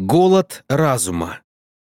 Голод разума.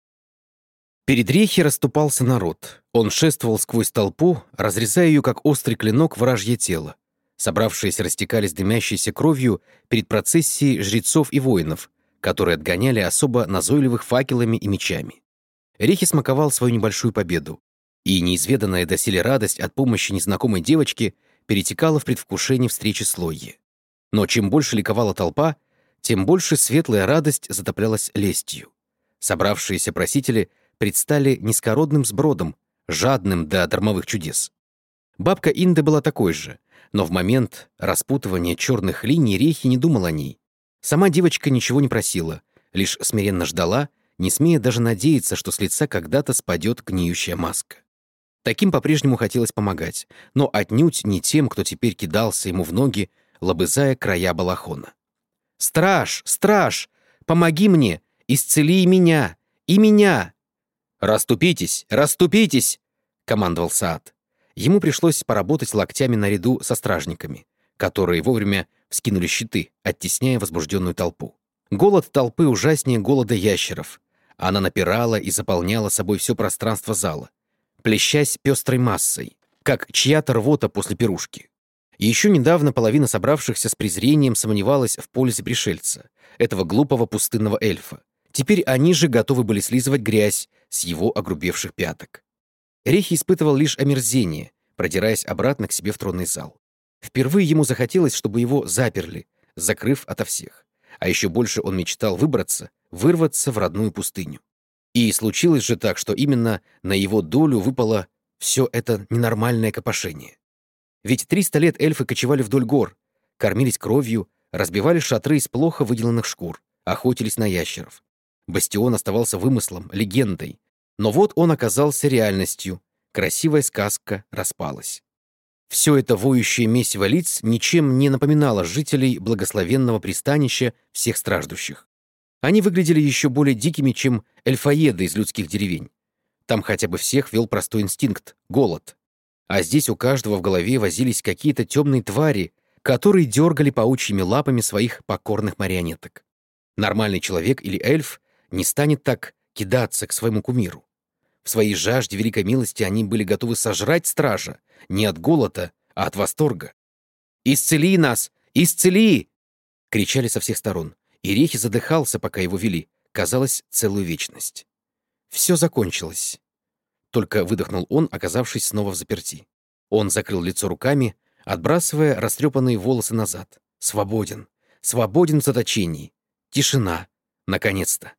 Перед Рехи расступался народ. Он шествовал сквозь толпу, разрезая ее, как острый клинок, вражье тело. Собравшиеся растекались дымящейся кровью перед процессией жрецов и воинов, которые отгоняли особо назойливых факелами и мечами. Рехи смаковал свою небольшую победу, и неизведанная доселе радость от помощи незнакомой девочки перетекала в предвкушение встречи с Лойи. Но чем больше ликовала толпа, тем больше светлая радость затоплялась лестью. Собравшиеся просители предстали низкородным сбродом, жадным до дармовых чудес. Бабка Инда была такой же, но в момент распутывания черных линий Рехи не думал о ней. Сама девочка ничего не просила, лишь смиренно ждала, не смея даже надеяться, что с лица когда-то спадет гниющая маска. Таким по-прежнему хотелось помогать, но отнюдь не тем, кто теперь кидался ему в ноги, лобызая края балахона. «Страж! Страж! Помоги мне! Исцели и меня! И меня!» «Расступитесь! Расступитесь!» — командовал Саад. Ему пришлось поработать локтями наряду со стражниками, которые вовремя вскинули щиты, оттесняя возбужденную толпу. Голод толпы ужаснее голода ящеров. Она напирала и заполняла собой все пространство зала, плещась пестрой массой, как чья-то рвота после пирушки. И еще недавно половина собравшихся с презрением сомневалась в пользе пришельца, этого глупого пустынного эльфа. Теперь они же готовы были слизывать грязь с его огрубевших пяток. Рехи испытывал лишь омерзение, продираясь обратно к себе в тронный зал. Впервые ему захотелось, чтобы его заперли, закрыв ото всех. А еще больше он мечтал вырваться в родную пустыню. И случилось же так, что именно на его долю выпало все это ненормальное копошение. Ведь 300 лет эльфы кочевали вдоль гор, кормились кровью, разбивали шатры из плохо выделанных шкур, охотились на ящеров. Бастион оставался вымыслом, легендой. Но вот он оказался реальностью. Красивая сказка распалась. Все это воющее месиво лиц ничем не напоминало жителей благословенного пристанища всех страждущих. Они выглядели еще более дикими, чем эльфоеды из людских деревень. Там хотя бы всех вел простой инстинкт — голод. А здесь у каждого в голове возились какие-то темные твари, которые дергали паучьими лапами своих покорных марионеток. Нормальный человек или эльф не станет так кидаться к своему кумиру. В своей жажде великой милости они были готовы сожрать стража не от голода, а от восторга. «Исцели нас! Исцели!» — кричали со всех сторон. И Рехи задыхался, пока его вели. Казалось, целую вечность. Все закончилось. Только выдохнул он, оказавшись снова взаперти. Он закрыл лицо руками, отбрасывая растрепанные волосы назад. Свободен. Свободен в заточении. Тишина. Наконец-то.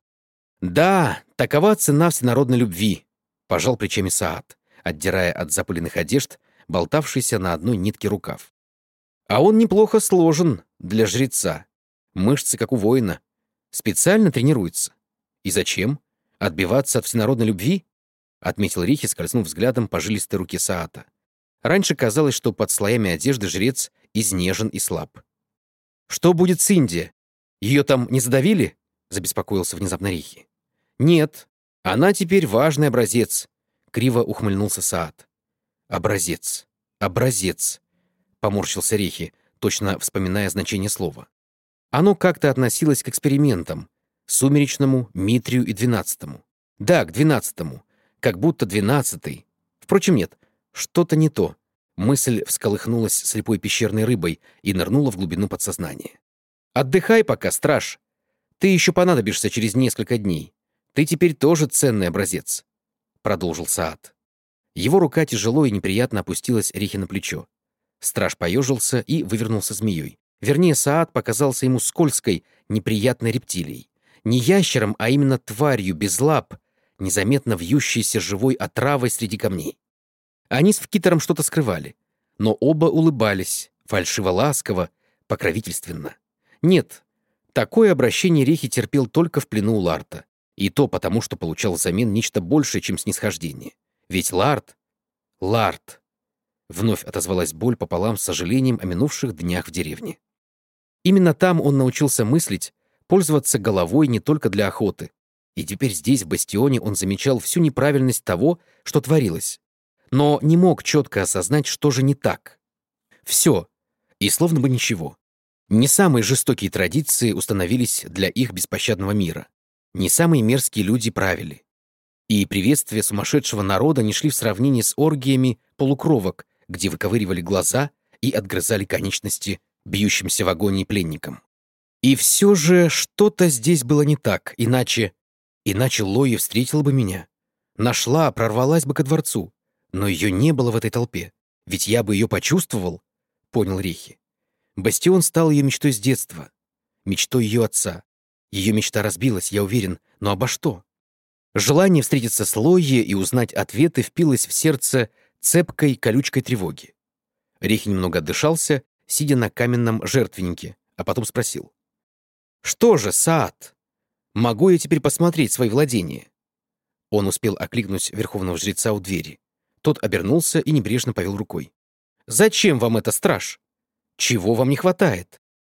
«Да, такова цена всенародной любви», — пожал плечами Саад, отдирая от запыленных одежд болтавшийся на одной нитке рукав. «А он неплохо сложен для жреца. Мышцы, как у воина. Специально тренируется. И зачем? Отбиваться от всенародной любви?» — отметил Рихи, скользнув взглядом по жилистой руке Саата. Раньше казалось, что под слоями одежды жрец изнежен и слаб. «Что будет с Инди? Ее там не задавили?» — забеспокоился внезапно Рихи. «Нет, она теперь важный образец», — криво ухмыльнулся Саад. «Образец, образец», — поморщился Рехи, точно вспоминая значение слова. Оно как-то относилось к экспериментам, Сумеречному, Митрию и 12-му. Да, к 12-му, как будто 12-й. Впрочем, нет, что-то не то. Мысль всколыхнулась слепой пещерной рыбой и нырнула в глубину подсознания. «Отдыхай пока, страж. Ты еще понадобишься через несколько дней. Ты теперь тоже ценный образец», — продолжил Саад. Его рука тяжело и неприятно опустилась Рихе на плечо. Страж поежился и вывернулся змеей. Вернее, Саад показался ему скользкой, неприятной рептилией. Не ящером, а именно тварью без лап, незаметно вьющейся живой отравой среди камней. Они с Вкитером что-то скрывали, но оба улыбались, фальшиво-ласково, покровительственно. Нет, такое обращение Рехи терпел только в плену у Ларта, и то потому, что получал взамен нечто большее, чем снисхождение. Ведь Ларт... Вновь отозвалась боль пополам с сожалением о минувших днях в деревне. Именно там он научился мыслить, пользоваться головой не только для охоты. И теперь здесь, в бастионе, он замечал всю неправильность того, что творилось. Но не мог четко осознать, что же не так. Все. И словно бы ничего. Не самые жестокие традиции установились для их беспощадного мира. Не самые мерзкие люди правили. И приветствия сумасшедшего народа не шли в сравнении с оргиями полукровок, где выковыривали глаза и отгрызали конечности бьющимся в агонии пленникам. И все же что-то здесь было не так, иначе Лои встретила бы меня. Нашла, прорвалась бы ко дворцу. Но ее не было в этой толпе. Ведь я бы ее почувствовал, понял Рихи. Бастион стал ее мечтой с детства. Мечтой ее отца. Ее мечта разбилась, я уверен, но обо что? Желание встретиться с Лои и узнать ответы впилось в сердце цепкой колючкой тревоги. Рихи немного отдышался, сидя на каменном жертвеннике, а потом спросил. «Что же, Саад, могу я теперь посмотреть свои владения?» Он успел окликнуть верховного жреца у двери. Тот обернулся и небрежно повел рукой. «Зачем вам это, страж? Чего вам не хватает?»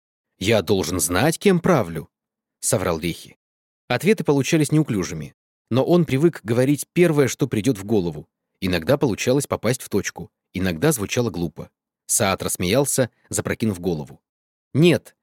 «Я должен знать, кем правлю», — соврал Рихи. Ответы получались неуклюжими, но он привык говорить первое, что придет в голову. Иногда получалось попасть в точку, иногда звучало глупо. Саад рассмеялся, запрокинув голову. «Нет,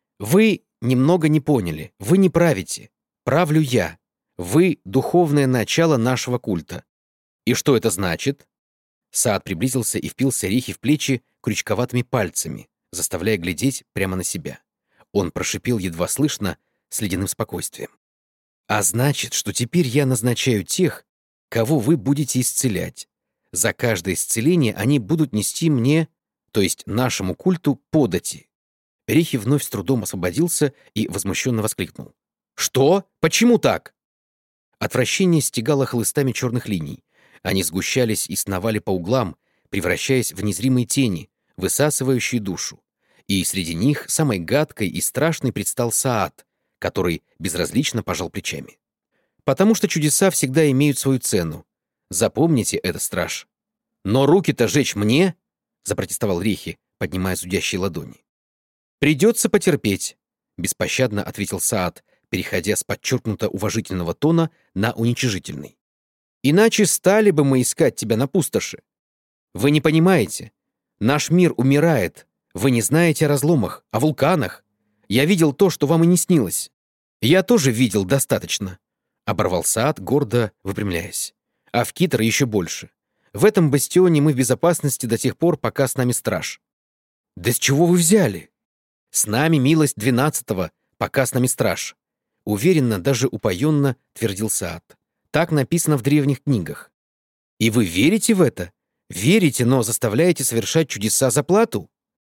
вы немного не поняли, вы не правите. Правлю я. Вы — духовное начало нашего культа. И что это значит?» Саад приблизился и впился Рихи в плечи крючковатыми пальцами, заставляя глядеть прямо на себя. Он прошипел едва слышно, с ледяным спокойствием. «А значит, что теперь я назначаю тех, кого вы будете исцелять. За каждое исцеление они будут нести мне, то есть нашему культу, подати». Рихи вновь с трудом освободился и возмущенно воскликнул. «Что? Почему так?» Отвращение стегало хлыстами черных линий. Они сгущались и сновали по углам, превращаясь в незримые тени, высасывающие душу. И среди них самой гадкой и страшной предстал Саад, который безразлично пожал плечами. «Потому что чудеса всегда имеют свою цену. Запомните это, страж». «Но руки-то жечь мне?» — запротестовал Рихи, поднимая зудящие ладони. «Придется потерпеть», — беспощадно ответил Саад, переходя с подчеркнуто уважительного тона на уничижительный. «Иначе стали бы мы искать тебя на пустоши. Вы не понимаете. Наш мир умирает. Вы не знаете о разломах, о вулканах. Я видел то, что вам и не снилось». «Я тоже видел достаточно», — оборвал Саад, гордо выпрямляясь. «А в Китар еще больше. В этом бастионе мы в безопасности до тех пор, пока с нами страж». «Да с чего вы взяли?» «С нами милость 12-го, пока с нами страж», — уверенно, даже упоенно твердил Саад. «Так написано в древних книгах». «И вы верите в это? Верите, но заставляете совершать чудеса за плату?»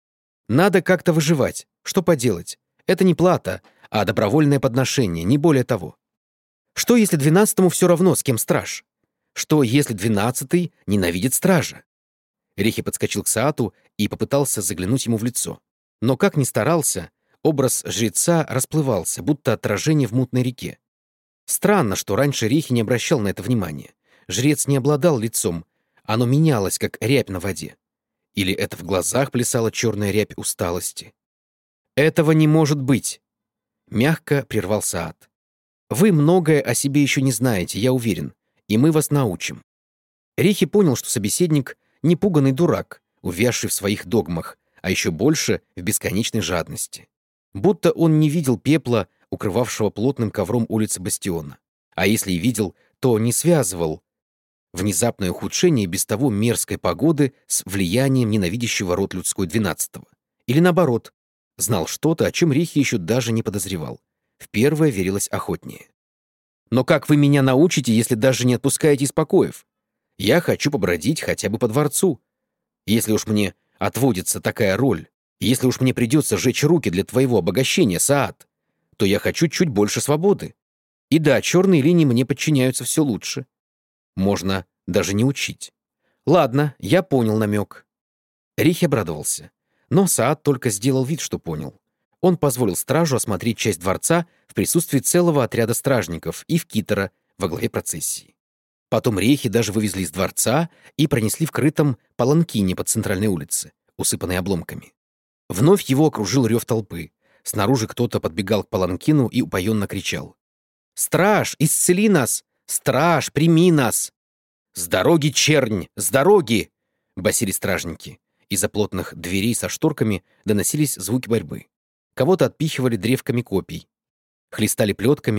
«Надо как-то выживать. Что поделать? Это не плата, а добровольное подношение, не более того. Что, если 12-му все равно, с кем страж? Что, если 12-й ненавидит стража?» Рихи подскочил к Саату и попытался заглянуть ему в лицо. Но как ни старался, образ жреца расплывался, будто отражение в мутной реке. Странно, что раньше Рихи не обращал на это внимания. Жрец не обладал лицом, оно менялось, как рябь на воде. Или это в глазах плясала черная рябь усталости? «Этого не может быть!» — мягко прервал Саад. «Вы многое о себе еще не знаете, я уверен, и мы вас научим». Рихи понял, что собеседник — непуганный дурак, увязший в своих догмах, а еще больше в бесконечной жадности. Будто он не видел пепла, укрывавшего плотным ковром улицы Бастиона. А если и видел, то не связывал внезапное ухудшение без того мерзкой погоды с влиянием ненавидящего род людской 12-го. Или наоборот, знал что-то, о чем Рихи еще даже не подозревал. В первое верилось охотнее. «Но как вы меня научите, если даже не отпускаете из покоев? Я хочу побродить хотя бы по дворцу. Если уж мне отводится такая роль, если уж мне придется сжечь руки для твоего обогащения, Саад, то я хочу чуть больше свободы. И да, черные линии мне подчиняются все лучше. Можно даже не учить». «Ладно, я понял намек». Рихи обрадовался. Но Саад только сделал вид, что понял. Он позволил стражу осмотреть часть дворца в присутствии целого отряда стражников и в Китара во главе процессии. Потом Рихи даже вывезли из дворца и пронесли в крытом паланкине по центральной улице, усыпанной обломками. Вновь его окружил рев толпы. Снаружи кто-то подбегал к паланкину и упоенно кричал. «Страж, исцели нас! Страж, прими нас!» «С дороги, чернь! С дороги!» — басили стражники. Из-за плотных дверей со шторками доносились звуки борьбы. Кого-то отпихивали древками копий, хлестали плетками,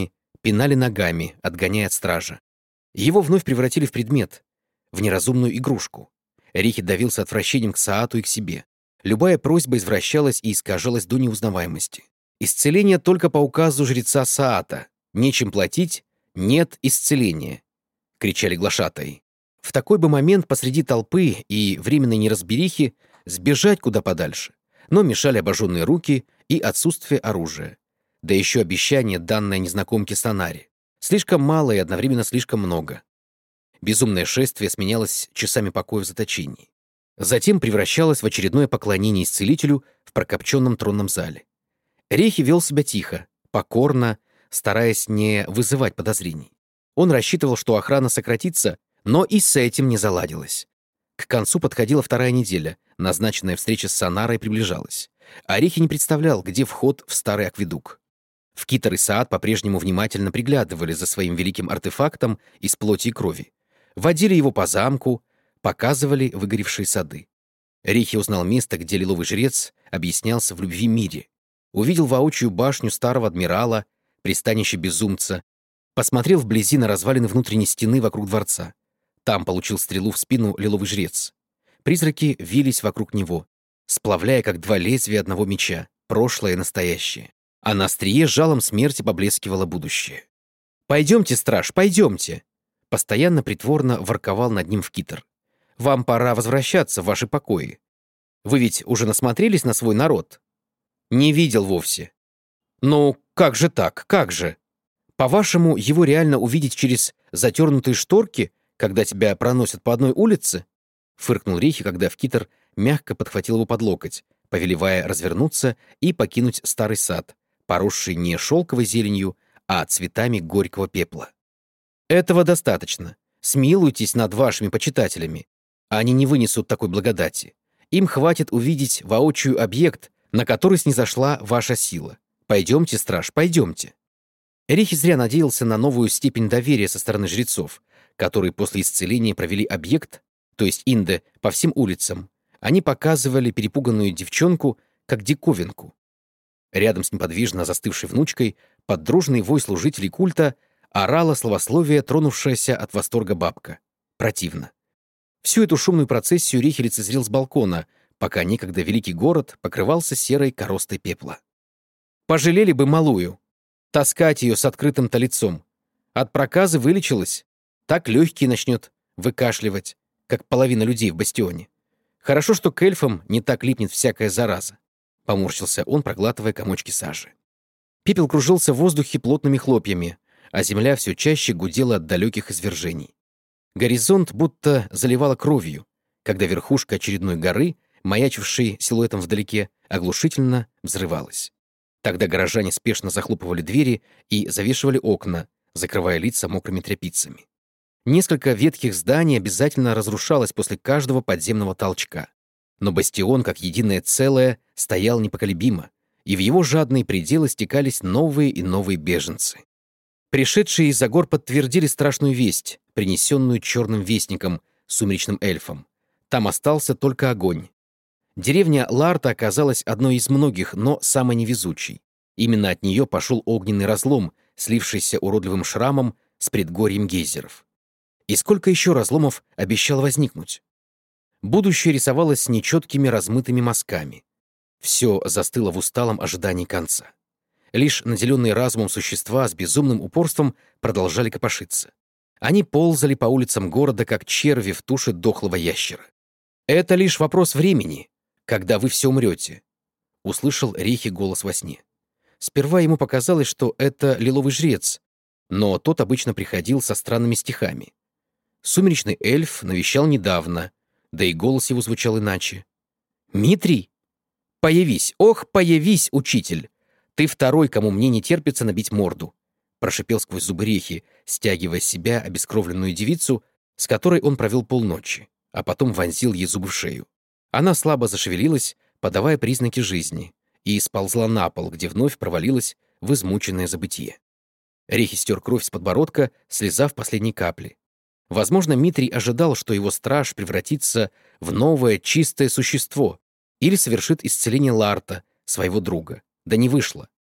пинали ногами, отгоняя от стража. Его вновь превратили в предмет, в неразумную игрушку. Рихи давился отвращением к Саату и к себе. Любая просьба извращалась и искажалась до неузнаваемости. Исцеление только по указу жреца Саата. Нечем платить, нет исцеления, — кричали глашатаи. В такой бы момент посреди толпы и временной неразберихи сбежать куда подальше. Но мешали обожженные руки и отсутствие оружия. Да еще обещание, данное незнакомке Санаре. Слишком мало и одновременно слишком много. Безумное шествие сменялось часами покоя в заточении. Затем превращалось в очередное поклонение исцелителю в прокопченном тронном зале. Рихи вел себя тихо, покорно, стараясь не вызывать подозрений. Он рассчитывал, что охрана сократится, но и с этим не заладилось. К концу подходила вторая неделя, назначенная встреча с Санарой приближалась. А Рихи не представлял, где вход в старый акведук. В Китар и Саат по-прежнему внимательно приглядывали за своим великим артефактом из плоти и крови. Водили его по замку, показывали выгоревшие сады. Рихи узнал место, где лиловый жрец объяснялся в любви мире. Увидел воочию башню старого адмирала, пристанище безумца, посмотрел вблизи на развалины внутренней стены вокруг дворца. Там получил стрелу в спину лиловый жрец. Призраки вились вокруг него, сплавляя, как два лезвия одного меча, прошлое и настоящее. А на острие жалом смерти поблескивало будущее. «Пойдемте, страж, пойдемте!» Постоянно притворно ворковал над ним в Китар. «Вам пора возвращаться в ваши покои. Вы ведь уже насмотрелись на свой народ?» «Не видел вовсе». «Ну, как же так, как же? По-вашему, его реально увидеть через затернутые шторки, когда тебя проносят по одной улице?» Фыркнул Рихи, когда в Китар мягко подхватил его под локоть, повелевая развернуться и покинуть старый сад, поросший не шелковой зеленью, а цветами горького пепла. «Этого достаточно. Смилуйтесь над вашими почитателями. Они не вынесут такой благодати. Им хватит увидеть воочию объект, на который снизошла ваша сила. Пойдемте, страж, пойдемте». Рихи зря надеялся на новую степень доверия со стороны жрецов, которые после исцеления провели объект, то есть Инде, по всем улицам. Они показывали перепуганную девчонку как диковинку. Рядом с неподвижно застывшей внучкой под дружный вой служителей культа орала словословие, тронувшаяся от восторга бабка. Противно. Всю эту шумную процессию Рихи лицезрел с балкона, пока некогда великий город покрывался серой коростой пепла. Пожалели бы малую. Таскать ее с открытым-то лицом. От проказы вылечилась. Так легкие начнет выкашливать, как половина людей в бастионе. Хорошо, что к эльфам не так липнет всякая зараза. Поморщился он, проглатывая комочки сажи. Пепел кружился в воздухе плотными хлопьями, а земля все чаще гудела от далеких извержений. Горизонт будто заливало кровью, когда верхушка очередной горы, маячившей силуэтом вдалеке, оглушительно взрывалась. Тогда горожане спешно захлопывали двери и завешивали окна, закрывая лица мокрыми тряпицами. Несколько ветхих зданий обязательно разрушалось после каждого подземного толчка. Но бастион, как единое целое, стоял непоколебимо, и в его жадные пределы стекались новые и новые беженцы. Пришедшие из-за гор подтвердили страшную весть, принесенную черным вестником, сумеречным эльфом. Там остался только огонь. Деревня Ларта оказалась одной из многих, но самой невезучей. Именно от нее пошел огненный разлом, слившийся уродливым шрамом с предгорьем гейзеров. И сколько еще разломов обещал возникнуть? Будущее рисовалось нечеткими размытыми мазками. Все застыло в усталом ожидании конца. Лишь наделенные разумом существа с безумным упорством продолжали копошиться. Они ползали по улицам города, как черви в туше дохлого ящера. «Это лишь вопрос времени, когда вы все умрете», — услышал Рихи голос во сне. Сперва ему показалось, что это лиловый жрец, но тот обычно приходил со странными стихами. Сумеречный эльф навещал недавно, да и голос его звучал иначе. «Митрий? Появись, ох, появись, учитель! Ты второй, кому мне не терпится набить морду», — прошипел сквозь зубы Рихи, стягивая с себя обескровленную девицу, с которой он провел полночи, а потом вонзил ей зубы в шею. Она слабо зашевелилась, подавая признаки жизни, и сползла на пол, где вновь провалилась в измученное забытие. Рихи стер кровь с подбородка, слезав последние капли. Возможно, Митрий ожидал, что его страж превратится в новое чистое существо или совершит исцеление Ларта, своего друга. Да не вышло.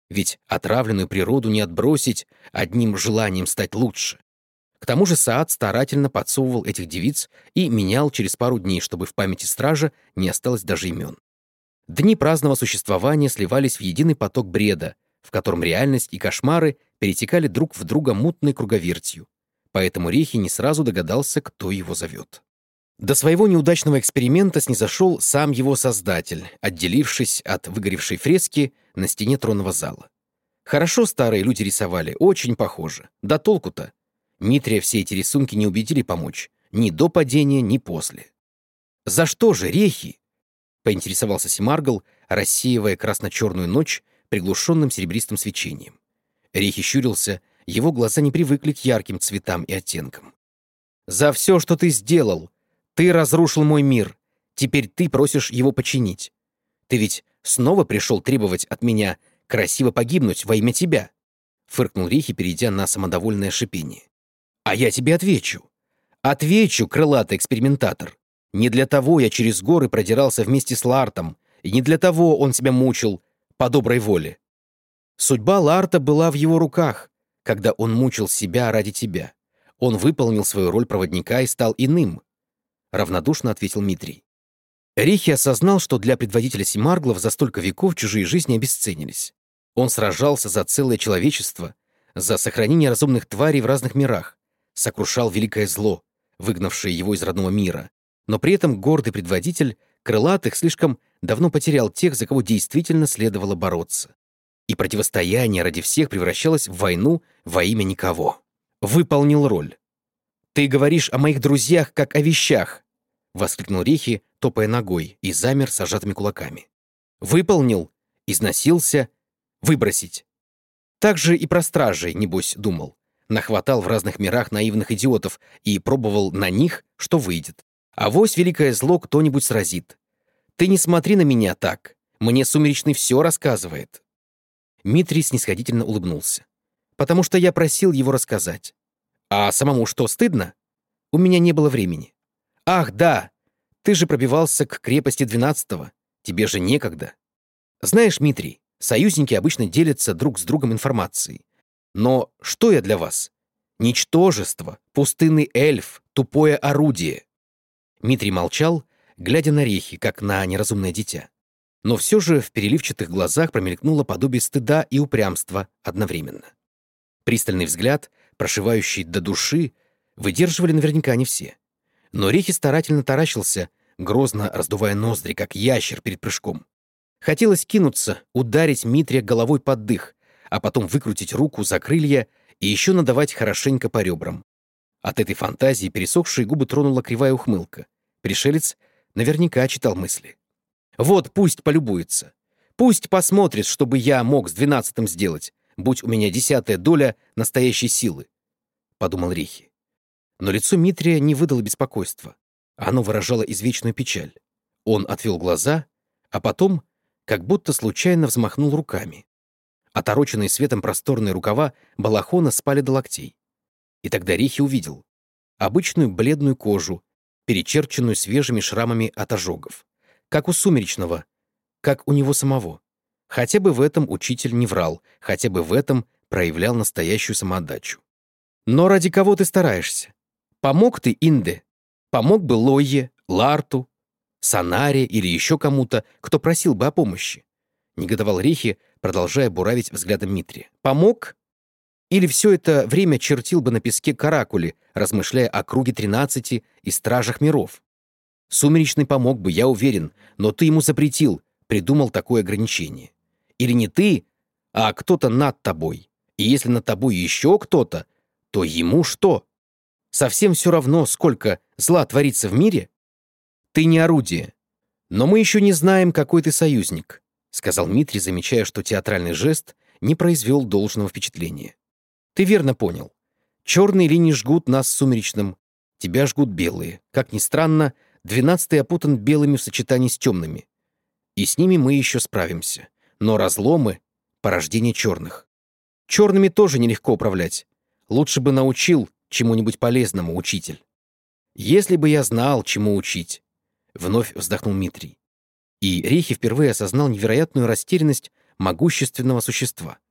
Ведь отравленную природу не отбросить одним желанием стать лучше. К тому же Саад старательно подсовывал этих девиц и менял через пару дней, чтобы в памяти стража не осталось даже имен. Дни праздного существования сливались в единый поток бреда, в котором реальность и кошмары перетекали друг в друга мутной круговертью. Поэтому Рехи не сразу догадался, кто его зовет. До своего неудачного эксперимента снизошел сам его создатель, отделившись от выгоревшей фрески на стене тронного зала. Хорошо старые люди рисовали, очень похоже. Да толку-то? Митрия все эти рисунки не убедили помочь. Ни до падения, ни после. «За что же, Рехи?» — поинтересовался Семаргл, рассеивая красно-черную ночь приглушенным серебристым свечением. Рехи щурился, его глаза не привыкли к ярким цветам и оттенкам. «За все, что ты сделал! Ты разрушил мой мир. Теперь ты просишь его починить. Ты ведь снова пришел требовать от меня красиво погибнуть во имя тебя?» — фыркнул Рехи, перейдя на самодовольное шипение. «А я тебе отвечу. Отвечу, крылатый экспериментатор. Не для того я через горы продирался вместе с Лартом, и не для того он себя мучил по доброй воле. Судьба Ларта была в его руках, когда он мучил себя ради тебя. Он выполнил свою роль проводника и стал иным», — равнодушно ответил Митрий. Рехи осознал, что для предводителя Семарглов за столько веков чужие жизни обесценились. Он сражался за целое человечество, за сохранение разумных тварей в разных мирах, сокрушал великое зло, выгнавшее его из родного мира. Но при этом гордый предводитель крылатых слишком давно потерял тех, за кого действительно следовало бороться. И противостояние ради всех превращалось в войну во имя никого. Выполнил роль. «Ты говоришь о моих друзьях, как о вещах!» — воскликнул Рехи, топая ногой, и замер с сжатыми кулаками. «Выполнил, износился, выбросить. Так же и про стражей, небось, думал. Нахватал в разных мирах наивных идиотов и пробовал на них, что выйдет. Авось великое зло кто-нибудь сразит. Ты не смотри на меня так. Мне Сумеречный все рассказывает». Митрий снисходительно улыбнулся. «Потому что я просил его рассказать. А самому что, стыдно? У меня не было времени. Ах, да! Ты же пробивался к крепости 12-го. Тебе же некогда. Знаешь, Митрий, союзники обычно делятся друг с другом информацией. Но что я для вас? Ничтожество, пустынный эльф, тупое орудие». Митрий молчал, глядя на Рехи, как на неразумное дитя. Но все же в переливчатых глазах промелькнуло подобие стыда и упрямства одновременно. Пристальный взгляд, прошивающий до души, выдерживали наверняка не все. Но Рехи старательно таращился, грозно раздувая ноздри, как ящер перед прыжком. Хотелось кинуться, ударить Митрия головой под дых, а потом выкрутить руку за крылья и еще надавать хорошенько по ребрам. От этой фантазии пересохшие губы тронула кривая ухмылка. Пришелец наверняка читал мысли. «Вот пусть полюбуется. Пусть посмотрит, что бы я мог с 12-м сделать, будь у меня 10-я доля настоящей силы», — подумал Рехи. Но лицо Митрия не выдало беспокойства. Оно выражало извечную печаль. Он отвел глаза, а потом как будто случайно взмахнул руками. Отороченные светом просторные рукава балахона спали до локтей. И тогда Рехи увидел обычную бледную кожу, перечерченную свежими шрамами от ожогов. Как у Сумеречного, как у него самого. Хотя бы в этом учитель не врал, хотя бы в этом проявлял настоящую самоотдачу. «Но ради кого ты стараешься? Помог ты Инде? Помог бы Лойе, Ларту, Санаре или еще кому-то, кто просил бы о помощи?» Негодовал Рехи, продолжая буравить взглядом Митрия. «Помог? Или все это время чертил бы на песке каракули, размышляя о круге 13 и стражах миров? Сумеречный помог бы, я уверен, но ты ему запретил, придумал такое ограничение. Или не ты, а кто-то над тобой. И если над тобой еще кто-то, то ему что? Совсем все равно, сколько зла творится в мире? Ты не орудие. Но мы еще не знаем, какой ты союзник», — сказал Митрий, замечая, что театральный жест не произвел должного впечатления. «Ты верно понял. Черные линии жгут нас с Сумеречным, тебя жгут белые. Как ни странно, 12-й опутан белыми в сочетании с темными. И с ними мы еще справимся. Но разломы — порождение черных. Черными тоже нелегко управлять. Лучше бы научил чему-нибудь полезному, учитель». «Если бы я знал, чему учить», — вновь вздохнул Митрий. И Рехи впервые осознал невероятную растерянность могущественного существа.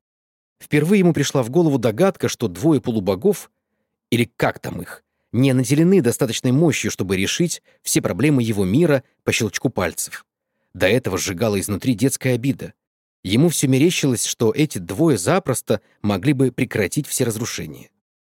Впервые ему пришла в голову догадка, что двое полубогов, или как там их, не наделены достаточной мощью, чтобы решить все проблемы его мира по щелчку пальцев. До этого сжигала изнутри детская обида. Ему все мерещилось, что эти двое запросто могли бы прекратить все разрушения.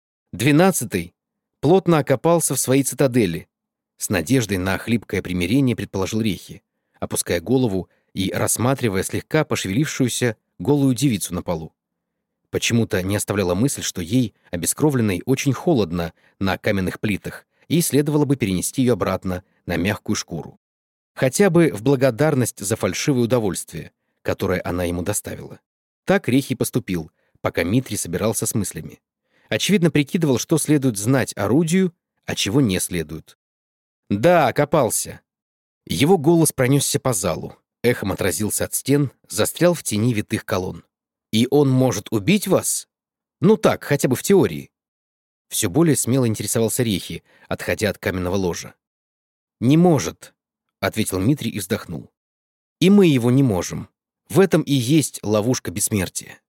12-й плотно окопался в своей цитадели. С надеждой на хлипкое примирение предположил Рехи, опуская голову и рассматривая слегка пошевелившуюся голую девицу на полу. Почему-то не оставляла мысль, что ей, обескровленной, очень холодно на каменных плитах, и следовало бы перенести ее обратно на мягкую шкуру. Хотя бы в благодарность за фальшивое удовольствие, которое она ему доставила. Так Рехи поступил, пока Митрий собирался с мыслями. Очевидно, прикидывал, что следует знать орудию, а чего не следует. «Да, окопался». Его голос пронесся по залу, эхом отразился от стен, застрял в тени витых колонн. «И он может убить вас? Ну так, хотя бы в теории». Все более смело интересовался Рехи, отходя от каменного ложа. «Не может», — ответил Митрий и вздохнул. «И мы его не можем. В этом и есть ловушка бессмертия.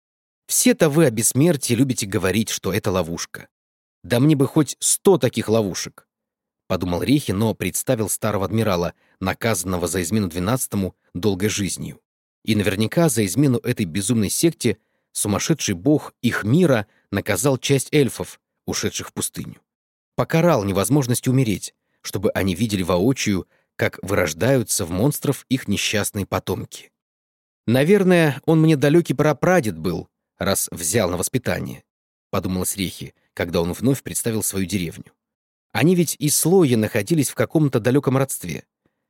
Все-то вы о бессмертии любите говорить, что это ловушка. Да мне бы хоть 100 таких ловушек», — подумал Рехи, но представил старого адмирала, наказанного за измену 12-му долгой жизнью. И наверняка за измену этой безумной секте сумасшедший бог их мира наказал часть эльфов, ушедших в пустыню. Покарал невозможностью умереть, чтобы они видели воочию, как вырождаются в монстров их несчастные потомки. «Наверное, он мне далекий прапрадед был, раз взял на воспитание», — подумалось Рехи, когда он вновь представил свою деревню. Они ведь и с Лоей находились в каком-то далеком родстве.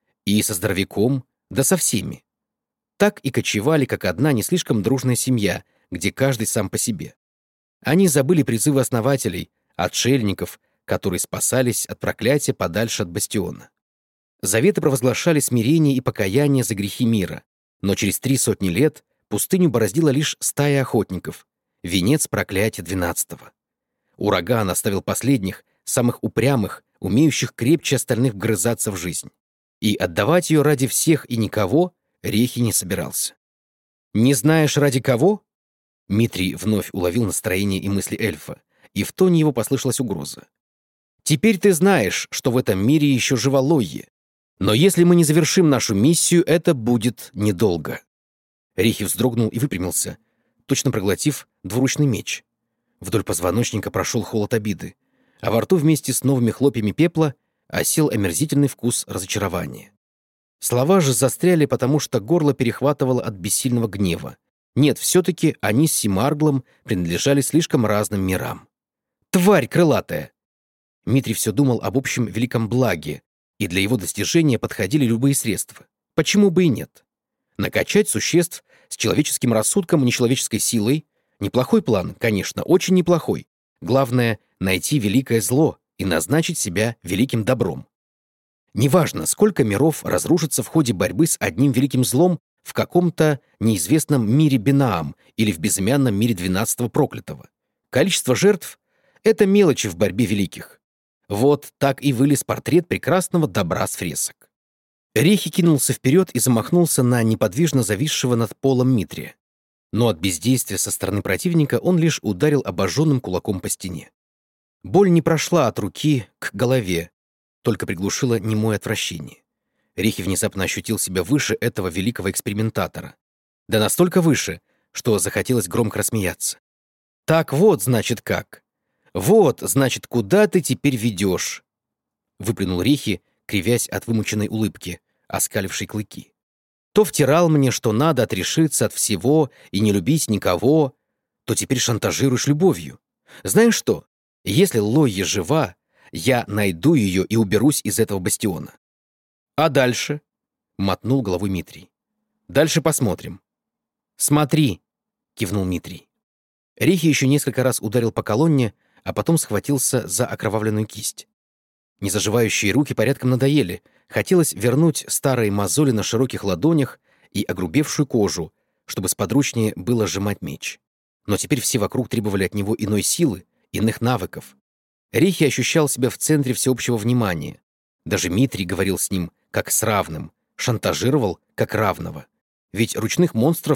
И со здоровяком, да со всеми. Так и кочевали, как одна не слишком дружная семья, где каждый сам по себе. Они забыли призывы основателей, отшельников, которые спасались от проклятия подальше от бастиона. Заветы провозглашали смирение и покаяние за грехи мира, но через 300 лет пустыню бороздила лишь стая охотников, венец проклятия 12-го. Ураган оставил последних, самых упрямых, умеющих крепче остальных вгрызаться в жизнь. И отдавать ее ради всех и никого Рехи не собирался. «Не знаешь, ради кого?» Митрий вновь уловил настроение и мысли эльфа, и в тоне его послышалась угроза. «Теперь ты знаешь, что в этом мире еще жива Лойя. Но если мы не завершим нашу миссию, это будет недолго». Рехи вздрогнул и выпрямился, точно проглотив двуручный меч. Вдоль позвоночника прошел холод обиды, а во рту вместе с новыми хлопьями пепла осел омерзительный вкус разочарования. Слова же застряли, потому что горло перехватывало от бессильного гнева. Нет, все-таки они с Симарглом принадлежали слишком разным мирам. «Тварь крылатая!» Митрий все думал об общем великом благе, и для его достижения подходили любые средства. Почему бы и нет? Накачать существ с человеческим рассудком и нечеловеческой силой — неплохой план, конечно, очень неплохой. Главное — найти великое зло и назначить себя великим добром. Неважно, сколько миров разрушится в ходе борьбы с одним великим злом в каком-то неизвестном мире Бинаам или в безымянном мире 12-го проклятого. Количество жертв — это мелочи в борьбе великих. Вот так и вылез портрет прекрасного добра с фресок. Рехи кинулся вперед и замахнулся на неподвижно зависшего над полом Митрия. Но от бездействия со стороны противника он лишь ударил обожженным кулаком по стене. Боль не прошла от руки к голове, только приглушила немое отвращение. Рехи внезапно ощутил себя выше этого великого экспериментатора. Да настолько выше, что захотелось громко рассмеяться. «Так вот, значит, как. Вот, значит, куда ты теперь ведешь?» Выплюнул Рехи, кривясь от вымученной улыбки, оскалившей клыки. «То втирал мне, что надо отрешиться от всего и не любить никого, то теперь шантажируешь любовью. Знаешь что? Если Лойя жива, я найду ее и уберусь из этого бастиона». «А дальше?» — мотнул головой Митрий. «Дальше посмотрим». «Смотри!» — кивнул Митрий. Рехи еще несколько раз ударил по колонне, а потом схватился за окровавленную кисть. Незаживающие руки порядком надоели. Хотелось вернуть старые мозоли на широких ладонях и огрубевшую кожу, чтобы сподручнее было сжимать меч. Но теперь все вокруг требовали от него иной силы, иных навыков. Рехи ощущал себя в центре всеобщего внимания. Даже Митрий говорил с ним как с равным, шантажировал как равного. Ведь ручных монстров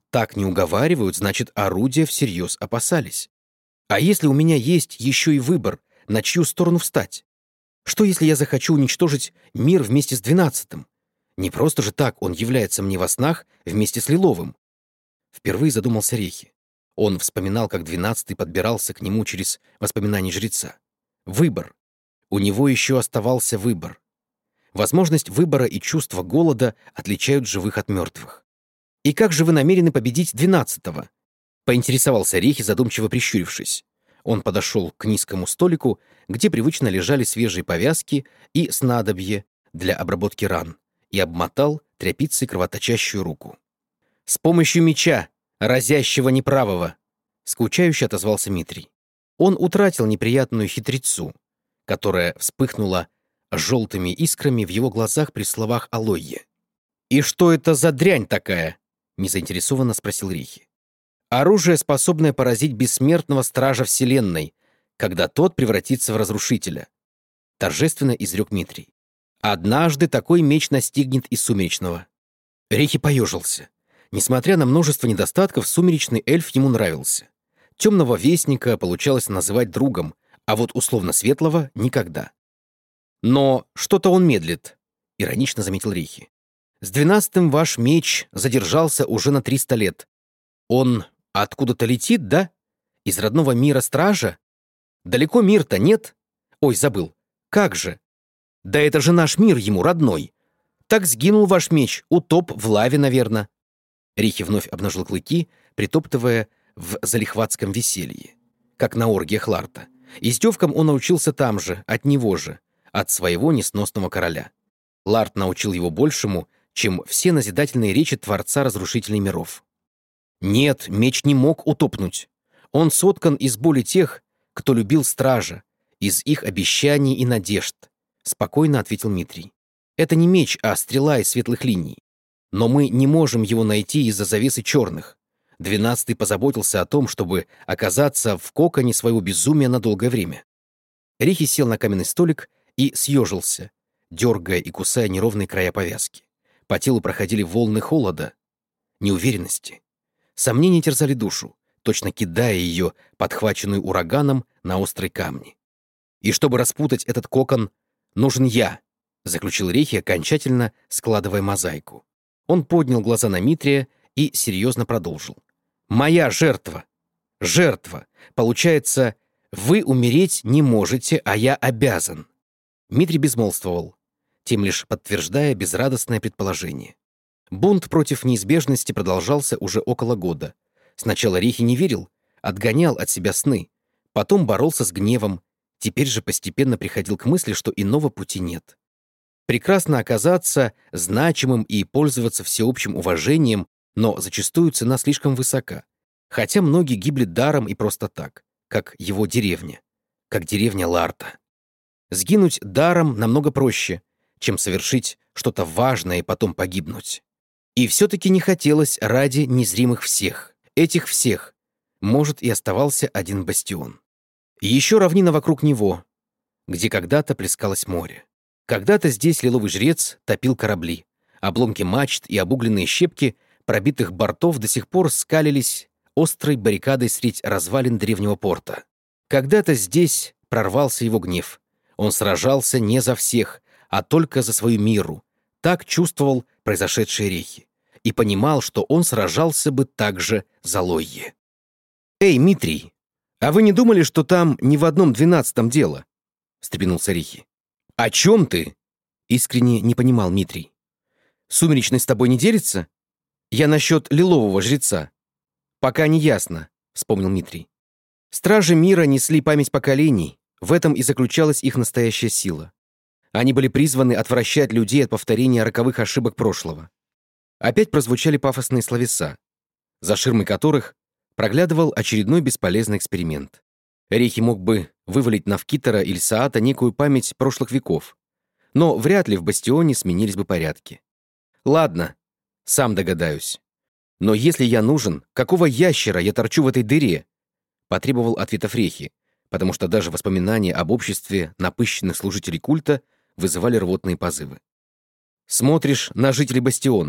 так не уговаривают, значит, орудия всерьез опасались. А если у меня есть еще и выбор, на чью сторону встать? Что, если я захочу уничтожить мир вместе с 12-м? Не просто же так он является мне во снах вместе с Лиловым. Впервые задумался Рехи. Он вспоминал, как 12-й подбирался к нему через воспоминания жреца. Выбор. У него еще оставался выбор. Возможность выбора и чувство голода отличают живых от мертвых. «И как же вы намерены победить 12-го?» — поинтересовался Рехи, задумчиво прищурившись. Он подошел к низкому столику, где привычно лежали свежие повязки и снадобье для обработки ран, и обмотал тряпицей кровоточащую руку. «С помощью меча, разящего неправого!» — скучающе отозвался Митрий. Он утратил неприятную хитрецу, которая вспыхнула желтыми искрами в его глазах при словах Алойе. «И что это за дрянь такая?» — незаинтересованно спросил Рихи. «Оружие, способное поразить бессмертного стража Вселенной, когда тот превратится в разрушителя», — торжественно изрек Митрий. «Однажды такой меч настигнет и Сумеречного». Рихи поежился. Несмотря на множество недостатков, Сумеречный эльф ему нравился. Темного вестника получалось называть другом, а вот условно-светлого — никогда. «Но что-то он медлит», — иронично заметил Рихи. «С 12-м ваш меч задержался уже на 300 лет. Он откуда-то летит, да? Из родного мира стража? Далеко мир-то нет? Ой, забыл. Как же? Да это же наш мир ему родной. Так сгинул ваш меч, утоп в лаве, наверное». Рихи вновь обнажил клыки, притоптывая в залихватском веселье, как на оргиях Ларта. Издевкам он научился там же, от него же, от своего несносного короля. Ларт научил его большему, чем все назидательные речи Творца Разрушителей миров. Нет, меч не мог утопнуть. Он соткан из боли тех, кто любил стража, из их обещаний и надежд, спокойно ответил Митрий. Это не меч, а стрела из светлых линий. Но мы не можем его найти из-за завесы черных. 12-й позаботился о том, чтобы оказаться в коконе своего безумия на долгое время. Рихи сел на каменный столик и съежился, дергая и кусая неровные края повязки. По телу проходили волны холода, неуверенности. Сомнения терзали душу, точно кидая ее, подхваченную ураганом, на острые камни. «И чтобы распутать этот кокон, нужен я», — заключил Рихи, окончательно складывая мозаику. Он поднял глаза на Митрия и серьезно продолжил. «Моя жертва! Жертва! Получается, вы умереть не можете, а я обязан!» Митрий безмолвствовал, тем лишь подтверждая безрадостное предположение. Бунт против неизбежности продолжался уже около года. Сначала Рихи не верил, отгонял от себя сны, потом боролся с гневом, теперь же постепенно приходил к мысли, что иного пути нет. Прекрасно оказаться значимым и пользоваться всеобщим уважением, но зачастую цена слишком высока, хотя многие гибли даром и просто так, как его деревня, как деревня Ларта. Сгинуть даром намного проще, чем совершить что-то важное и потом погибнуть. И все-таки не хотелось ради незримых всех, этих всех, может, и оставался один бастион. И еще равнина вокруг него, где когда-то плескалось море. Когда-то здесь лиловый жрец топил корабли. Обломки мачт и обугленные щепки пробитых бортов до сих пор скалились острой баррикадой средь развалин древнего порта. Когда-то здесь прорвался его гнев. Он сражался не за всех, а только за свою миру. Так чувствовал произошедшие Рехи. И понимал, что он сражался бы также за Лойе. «Эй, Митрий, а вы не думали, что там не в одном 12-м дело?» — встрепенулся Рихи. «О чем ты?» — искренне не понимал Митрий. «Сумеречный с тобой не делится? Я насчет лилового жреца». «Пока не ясно», — вспомнил Митрий. «Стражи мира несли память поколений, в этом и заключалась их настоящая сила. Они были призваны отвращать людей от повторения роковых ошибок прошлого». Опять прозвучали пафосные словеса, за ширмой которых проглядывал очередной бесполезный эксперимент. Рихи мог бы вывалить на Вкитера или Саата некую память прошлых веков, но вряд ли в бастионе сменились бы порядки. Ладно, сам догадаюсь. Но если я нужен, какого ящера я торчу в этой дыре? Потребовал ответов Рехи, потому что даже воспоминания об обществе напыщенных служителей культа вызывали рвотные позывы. Смотришь на жителей бастиона,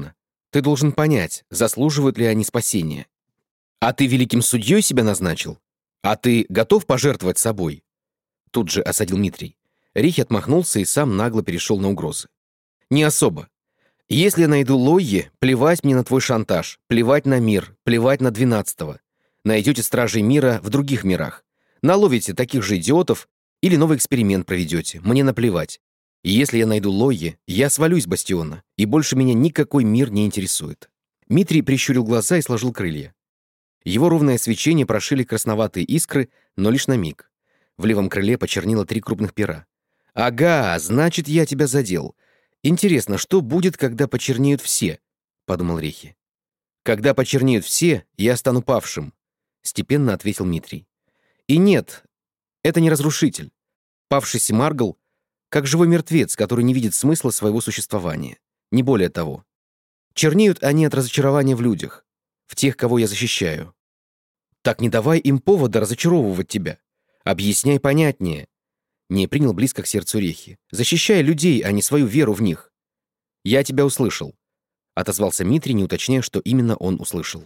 Ты должен понять, заслуживают ли они спасения. А ты великим судьей себя назначил? А ты готов пожертвовать собой?» Тут же осадил Митрий. Рихи отмахнулся и сам нагло перешел на угрозы. «Не особо. Если я найду Лойи, плевать мне на твой шантаж, плевать на мир, плевать на 12-го. Найдете стражей мира в других мирах. Наловите таких же идиотов или новый эксперимент проведете. Мне наплевать. И если я найду Лойи, я свалюсь с бастиона, и больше меня никакой мир не интересует». Митрий прищурил глаза и сложил крылья. Его ровное свечение прошили красноватые искры, но лишь на миг. В левом крыле почернело 3 крупных пера. «Ага, значит, я тебя задел. Интересно, что будет, когда почернеют все?» — подумал Рихи. «Когда почернеют все, я стану павшим», — степенно ответил Митрий. «И нет, это не разрушитель. Павший Семаргл — как живой мертвец, который не видит смысла своего существования. Не более того. Чернеют они от разочарования в людях, в тех, кого я защищаю. Так не давай им повода разочаровывать тебя. Объясняй понятнее». Не принял близко к сердцу Рехи. «Защищай людей, а не свою веру в них». «Я тебя услышал», — отозвался Митрий, не уточняя, что именно он услышал.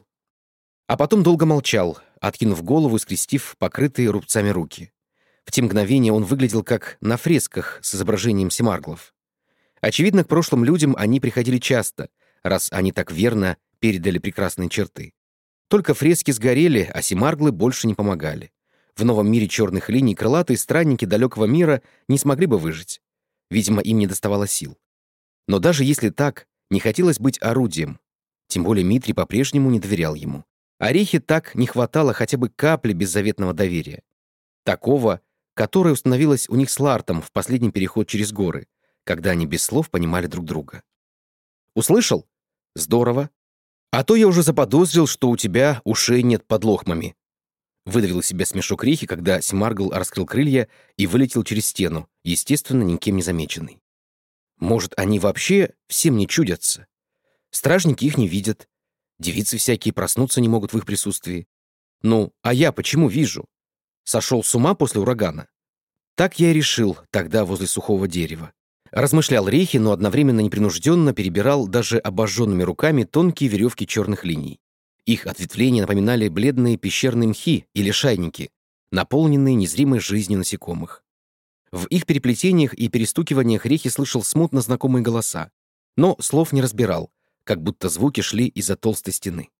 А потом долго молчал, откинув голову и скрестив покрытые рубцами руки. В те мгновения он выглядел как на фресках с изображением семарглов. Очевидно, к прошлым людям они приходили часто, раз они так верно передали прекрасные черты. Только фрески сгорели, а семарглы больше не помогали. В новом мире черных линий крылатые странники далекого мира не смогли бы выжить. Видимо, им недоставало сил. Но даже если так, не хотелось быть орудием. Тем более Митрий по-прежнему не доверял ему. А Рихе так не хватало хотя бы капли беззаветного доверия. Такого, которое установилось у них с Лартом в последний переход через горы, когда они без слов понимали друг друга. «Услышал? Здорово. А то я уже заподозрил, что у тебя ушей нет под лохмами». Выдавил из себя смешок Рихи, когда Семаргл раскрыл крылья и вылетел через стену, естественно, никем не замеченный. «Может, они вообще всем не чудятся? Стражники их не видят, девицы всякие проснуться не могут в их присутствии. Ну, а я почему вижу? Сошел с ума после урагана?» Так я и решил тогда возле сухого дерева. Размышлял Рихи, но одновременно непринужденно перебирал даже обожженными руками тонкие веревки черных линий. Их ответвления напоминали бледные пещерные мхи или шайники, наполненные незримой жизнью насекомых. В их переплетениях и перестукиваниях Рихи слышал смутно знакомые голоса, но слов не разбирал, как будто звуки шли из-за толстой стены.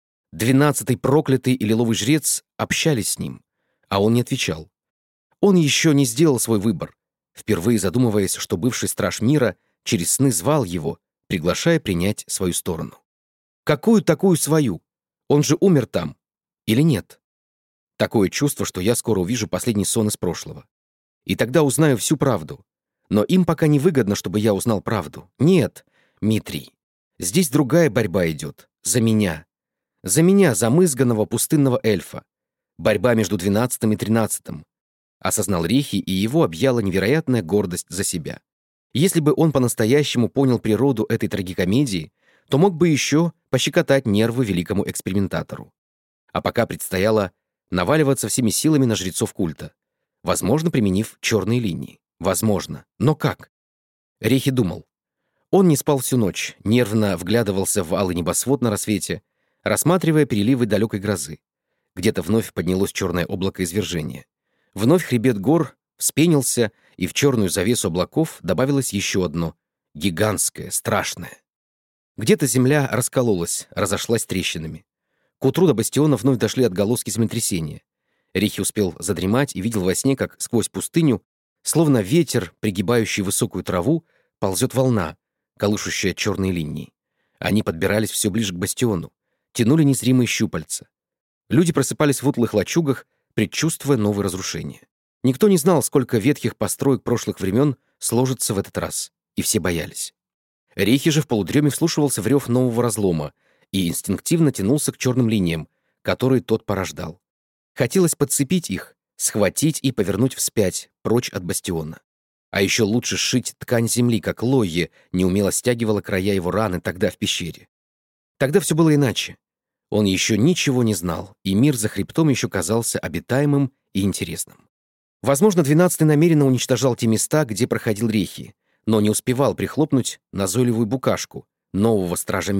12-й проклятый и лиловый жрец общались с ним, а он не отвечал. Он еще не сделал свой выбор, впервые задумываясь, что бывший страж мира через сны звал его, приглашая принять свою сторону. Какую такую свою? Он же умер там. Или нет? Такое чувство, что я скоро увижу последний сон из прошлого. И тогда узнаю всю правду. Но им пока не выгодно, чтобы я узнал правду. Нет, Митрий. Здесь другая борьба идет. За меня. За меня, замызганного пустынного эльфа. Борьба между 12-м и 13-м. Осознал Рихи, и его объяла невероятная гордость за себя. Если бы он по-настоящему понял природу этой трагикомедии, то мог бы еще пощекотать нервы великому экспериментатору. А пока предстояло наваливаться всеми силами на жрецов культа, возможно, применив черные линии. Возможно. Но как? Рихи думал. Он не спал всю ночь, нервно вглядывался в алый небосвод на рассвете, рассматривая переливы далекой грозы. Где-то вновь поднялось черное облако извержения. Вновь хребет гор вспенился, и в черную завесу облаков добавилось еще одно, гигантское, страшное. Где-то земля раскололась, разошлась трещинами. К утру до бастиона вновь дошли отголоски землетрясения. Рихи успел задремать и видел во сне, как сквозь пустыню, словно ветер, пригибающий высокую траву, ползет волна, колышущая черные линии. Они подбирались все ближе к бастиону, тянули незримые щупальца. Люди просыпались в утлых лачугах, предчувствуя новые разрушения. Никто не знал, сколько ветхих построек прошлых времен сложится в этот раз, и все боялись. Рихи же в полудреме вслушивался в рев нового разлома и инстинктивно тянулся к черным линиям, которые тот порождал. Хотелось подцепить их, схватить и повернуть вспять, прочь от бастиона. А еще лучше сшить ткань земли, как Лойе неумело стягивала края его раны тогда в пещере. Тогда все было иначе. Он еще ничего не знал, и мир за хребтом еще казался обитаемым и интересным. Возможно, 12-й намеренно уничтожал те места, где проходил Рихи, но не успевал прихлопнуть назойливую букашку, нового стража мира.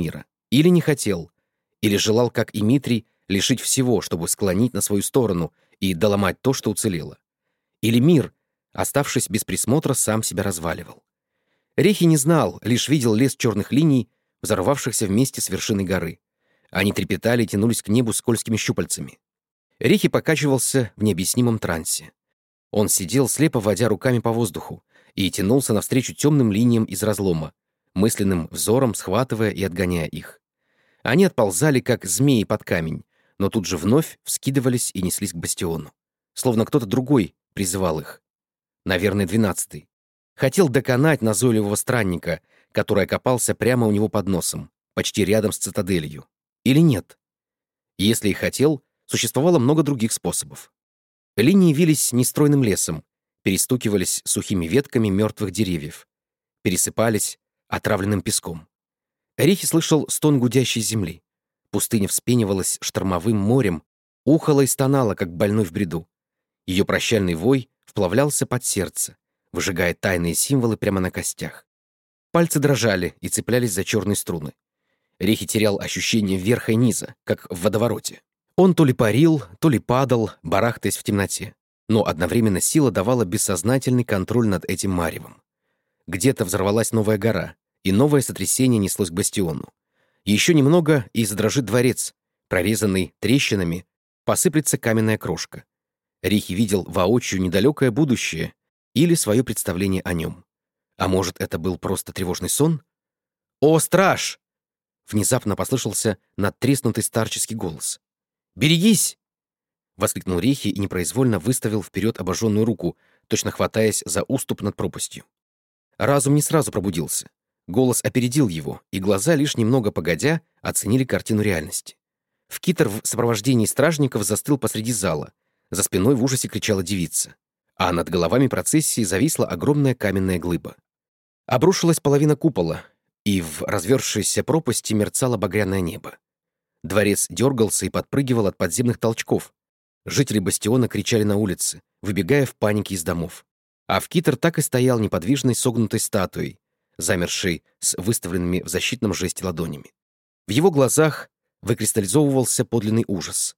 Или не хотел, или желал, как и Митрий, лишить всего, чтобы склонить на свою сторону и доломать то, что уцелело. Или мир, оставшись без присмотра, сам себя разваливал. Рехи не знал, лишь видел лес черных линий, взорвавшихся вместе с вершиной горы. Они трепетали и тянулись к небу скользкими щупальцами. Рехи покачивался в необъяснимом трансе. Он сидел, слепо водя руками по воздуху, и тянулся навстречу темным линиям из разлома, мысленным взором схватывая и отгоняя их. Они отползали, как змеи под камень, но тут же вновь вскидывались и неслись к бастиону. Словно кто-то другой призывал их. Наверное, 12-й. Хотел доконать назойливого странника, который окопался прямо у него под носом, почти рядом с цитаделью. Или нет? Если и хотел, существовало много других способов. Линии вились нестройным лесом, перестукивались сухими ветками мертвых деревьев, пересыпались отравленным песком. Рехи слышал стон гудящей земли. Пустыня вспенивалась штормовым морем, ухала и стонала, как больной в бреду. Ее прощальный вой вплавлялся под сердце, выжигая тайные символы прямо на костях. Пальцы дрожали и цеплялись за черные струны. Рехи терял ощущение верха и низа, как в водовороте. Он то ли парил, то ли падал, барахтаясь в темноте. Но одновременно сила давала бессознательный контроль над этим маревом. Где-то взорвалась новая гора, и новое сотрясение неслось к бастиону. Еще немного, и задрожит дворец, прорезанный трещинами, посыплется каменная крошка. Рихи видел воочию недалекое будущее или свое представление о нем. А может, это был просто тревожный сон? «О, страж!» Внезапно послышался надтреснутый старческий голос. «Берегись!» — воскликнул Рехи и непроизвольно выставил вперед обожженную руку, точно хватаясь за уступ над пропастью. Разум не сразу пробудился. Голос опередил его, и глаза, лишь немного погодя, оценили картину реальности. Вкитер в сопровождении стражников застыл посреди зала. За спиной в ужасе кричала девица. А над головами процессии зависла огромная каменная глыба. Обрушилась половина купола, и в разверзшейся пропасти мерцало багряное небо. Дворец дергался и подпрыгивал от подземных толчков. Жители бастиона кричали на улице, выбегая в панике из домов. А Вкитер так и стоял неподвижной согнутой статуей, замершей с выставленными в защитном жесте ладонями. В его глазах выкристаллизовывался подлинный ужас.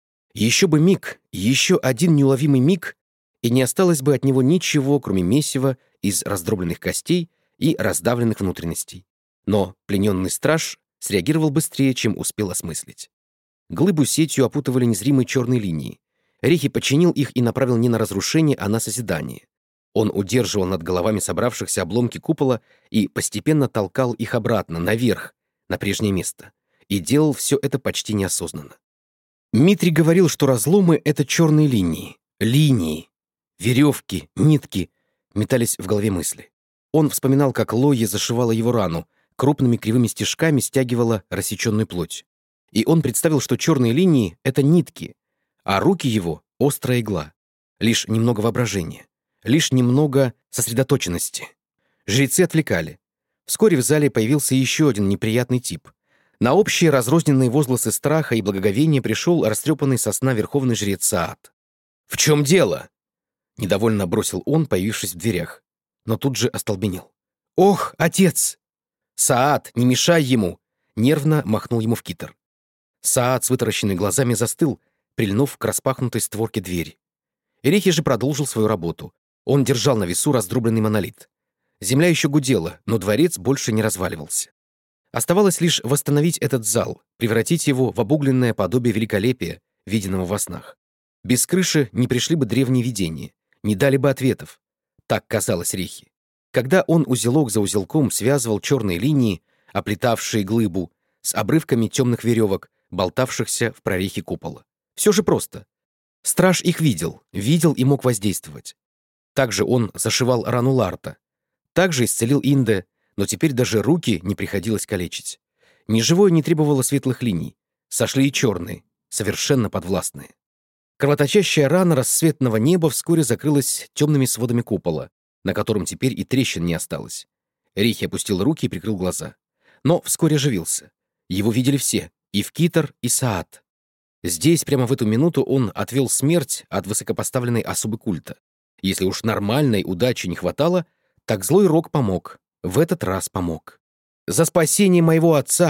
Еще бы миг, еще один неуловимый миг, и не осталось бы от него ничего, кроме месива из раздробленных костей и раздавленных внутренностей. Но плененный страж среагировал быстрее, чем успел осмыслить. Глыбу сетью опутывали незримые черные линии. Рехи подчинил их и направил не на разрушение, а на созидание. Он удерживал над головами собравшихся обломки купола и постепенно толкал их обратно, наверх, на прежнее место. И делал все это почти неосознанно. Митрий говорил, что разломы — это черные линии. Линии. Веревки, нитки метались в голове мысли. Он вспоминал, как Лоя зашивала его рану, крупными кривыми стежками стягивала рассеченную плоть. И он представил, что черные линии — это нитки, а руки его — острая игла. Лишь немного воображения, лишь немного сосредоточенности. Жрецы отвлекали. Вскоре в зале появился еще один неприятный тип. На общие разрозненные возгласы страха и благоговения пришел растрепанный со сна верховный жрец Саад. «В чем дело?» — недовольно бросил он, появившись в дверях, но тут же остолбенел. «Ох, отец!» «Саад, не мешай ему!» — нервно махнул ему Вкитер. Саад с вытаращенными глазами застыл, прильнув к распахнутой створке двери. Рехи же продолжил свою работу. Он держал на весу раздробленный монолит. Земля еще гудела, но дворец больше не разваливался. Оставалось лишь восстановить этот зал, превратить его в обугленное подобие великолепия, виденного во снах. Без крыши не пришли бы древние видения, не дали бы ответов. Так казалось Рехи. Когда он узелок за узелком связывал черные линии, оплетавшие глыбу, с обрывками темных веревок, болтавшихся в прорехе купола. Все же просто. Страж их видел и мог воздействовать. Также он зашивал рану Ларта. Также исцелил Инде, но теперь даже руки не приходилось калечить. Неживое не требовало светлых линий. Сошли и черные, совершенно подвластные. Кровоточащая рана рассветного неба вскоре закрылась темными сводами купола, на котором теперь и трещин не осталось. Рехи опустил руки и прикрыл глаза. Но вскоре оживился. Его видели все — и Вкитер, и Саад. Здесь, прямо в эту минуту, он отвел смерть от высокопоставленной особы культа. Если уж нормальной удачи не хватало, так злой рок помог. В этот раз помог. «За спасение моего отца!» —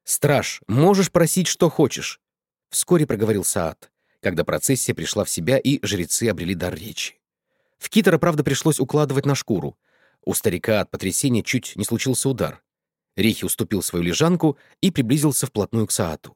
«Страж, можешь просить, что хочешь», — вскоре проговорил Саат, когда процессия пришла в себя и жрецы обрели дар речи. В Китера, правда, пришлось укладывать на шкуру. У старика от потрясения чуть не случился удар. Рехи уступил свою лежанку и приблизился вплотную к Саату.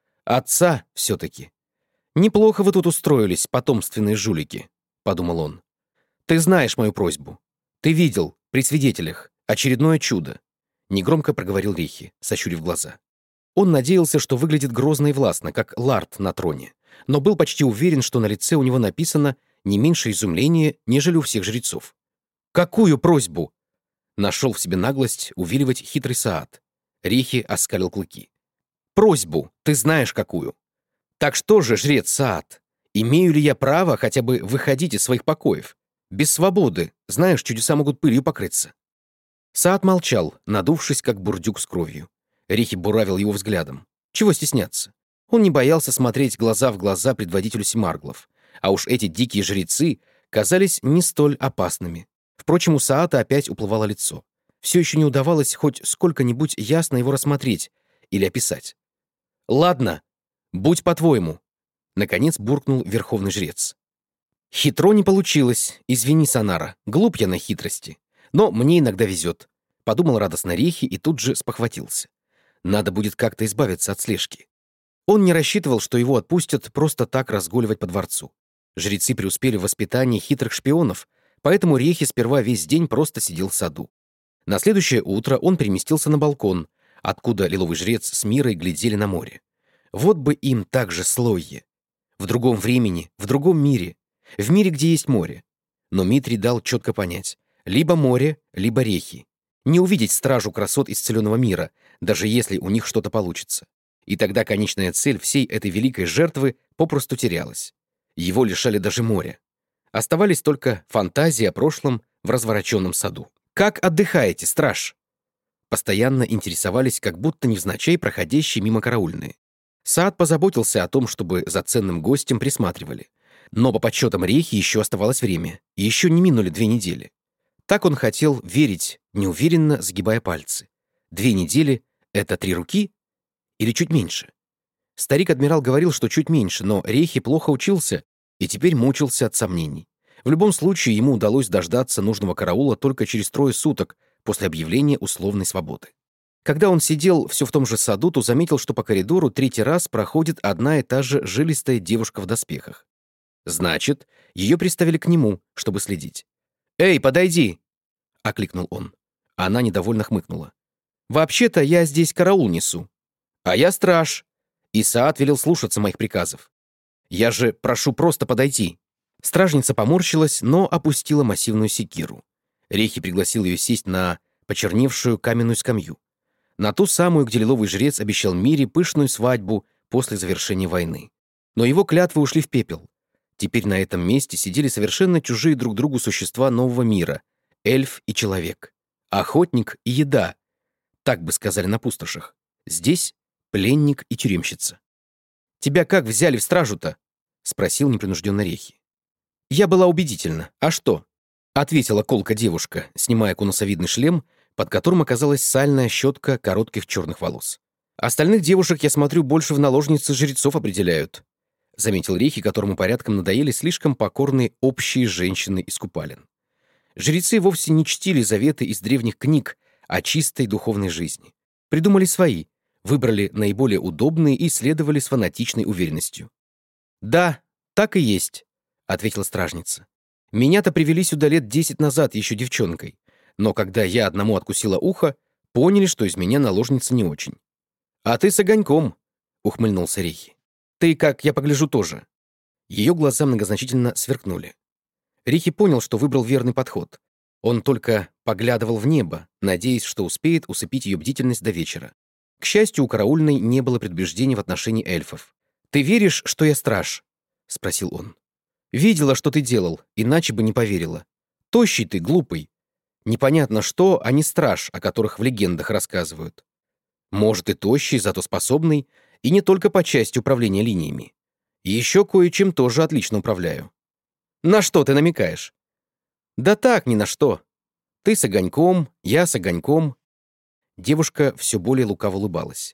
«Отца все-таки. Неплохо вы тут устроились, потомственные жулики», — подумал он. «Ты знаешь мою просьбу. Ты видел, при свидетелях, очередное чудо», — негромко проговорил Рехи, сощурив глаза. Он надеялся, что выглядит грозно и властно, как Ларт на троне, но был почти уверен, что на лице у него написано не меньше изумления, нежели у всех жрецов. «Какую просьбу?» Нашел в себе наглость увиливать хитрый Саат. Рехи оскалил клыки. «Просьбу, ты знаешь какую. Так что же, жрец Саат, имею ли я право хотя бы выходить из своих покоев? Без свободы, знаешь, чудеса могут пылью покрыться». Саат молчал, надувшись, как бурдюк с кровью. Рехи буравил его взглядом. Чего стесняться? Он не боялся смотреть глаза в глаза предводителю Семарглов. А уж эти дикие жрецы казались не столь опасными. Впрочем, у Саата опять уплывало лицо. Все еще не удавалось хоть сколько-нибудь ясно его рассмотреть или описать. «Ладно, будь по-твоему», — наконец буркнул верховный жрец. «Хитро не получилось, извини, Сонара, глуп я на хитрости. Но мне иногда везет», — подумал радостно Рехи и тут же спохватился. Надо будет как-то избавиться от слежки. Он не рассчитывал, что его отпустят просто так разгуливать по дворцу. Жрецы преуспели в воспитании хитрых шпионов, поэтому Рехи сперва весь день просто сидел в саду. На следующее утро он переместился на балкон, откуда лиловый жрец с Мирой глядели на море. Вот бы им так же Слойе. В другом времени, в другом мире, в мире, где есть море. Но Митрий дал четко понять: либо море, либо Рехи. Не увидеть стражу красот исцеленного мира, даже если у них что-то получится. И тогда конечная цель всей этой великой жертвы попросту терялась. Его лишали даже моря. Оставались только фантазии о прошлом в развороченном саду. «Как отдыхаете, страж?» Постоянно интересовались, как будто невзначай проходящие мимо караульные. Саат позаботился о том, чтобы за ценным гостем присматривали. Но по подсчетам Рехи еще оставалось время, и еще не минули 2 недели. Так он хотел верить, неуверенно сгибая пальцы. 2 недели — это 3 руки? Или чуть меньше? Старик-адмирал говорил, что чуть меньше, но Рехи плохо учился и теперь мучился от сомнений. В любом случае, ему удалось дождаться нужного караула только через 3 суток после объявления условной свободы. Когда он сидел все в том же саду, то заметил, что по коридору 3-й раз проходит одна и та же жилистая девушка в доспехах. Значит, ее приставили к нему, чтобы следить. «Эй, подойди!» — окликнул он. Она недовольно хмыкнула. «Вообще-то я здесь караул несу. А я страж. И Саат велел слушаться моих приказов. Я же прошу просто подойти». Стражница поморщилась, но опустила массивную секиру. Рехи пригласил ее сесть на почерневшую каменную скамью. На ту самую, где лиловый жрец обещал Мире пышную свадьбу после завершения войны. Но его клятвы ушли в пепел. Теперь на этом месте сидели совершенно чужие друг другу существа нового мира — эльф и человек. Охотник и еда, так бы сказали на пустошах. Здесь пленник и тюремщица. «Тебя как взяли в стражу-то?» — спросил непринужденно Рехи. «Я была убедительна. А что?» — ответила колко девушка, снимая конусовидный шлем, под которым оказалась сальная щетка коротких черных волос. «Остальных девушек, я смотрю, больше в наложницы жрецов определяют», — заметил Рехи, которому порядком надоели слишком покорные общие женщины из купалин. Жрецы вовсе не чтили заветы из древних книг о чистой духовной жизни. Придумали свои, выбрали наиболее удобные и следовали с фанатичной уверенностью. «Да, так и есть», — ответила стражница. «Меня-то привели сюда лет 10 назад, еще девчонкой. Но когда я одному откусила ухо, поняли, что из меня наложница не очень». «А ты с огоньком», — ухмыльнулся Рехи. «Ты, как я погляжу, тоже». Ее глаза многозначительно сверкнули. Рехи понял, что выбрал верный подход. Он только поглядывал в небо, надеясь, что успеет усыпить ее бдительность до вечера. К счастью, у караульной не было предубеждений в отношении эльфов. «Ты веришь, что я страж?» — спросил он. «Видела, что ты делал, иначе бы не поверила. Тощий ты, глупый. Непонятно что, а не страж, о которых в легендах рассказывают. Может, и тощий, зато способный, и не только по части управления линиями. И еще кое-чем тоже отлично управляю». «На что ты намекаешь?» «Да так, ни на что. Ты с огоньком, я с огоньком». Девушка все более лукаво улыбалась.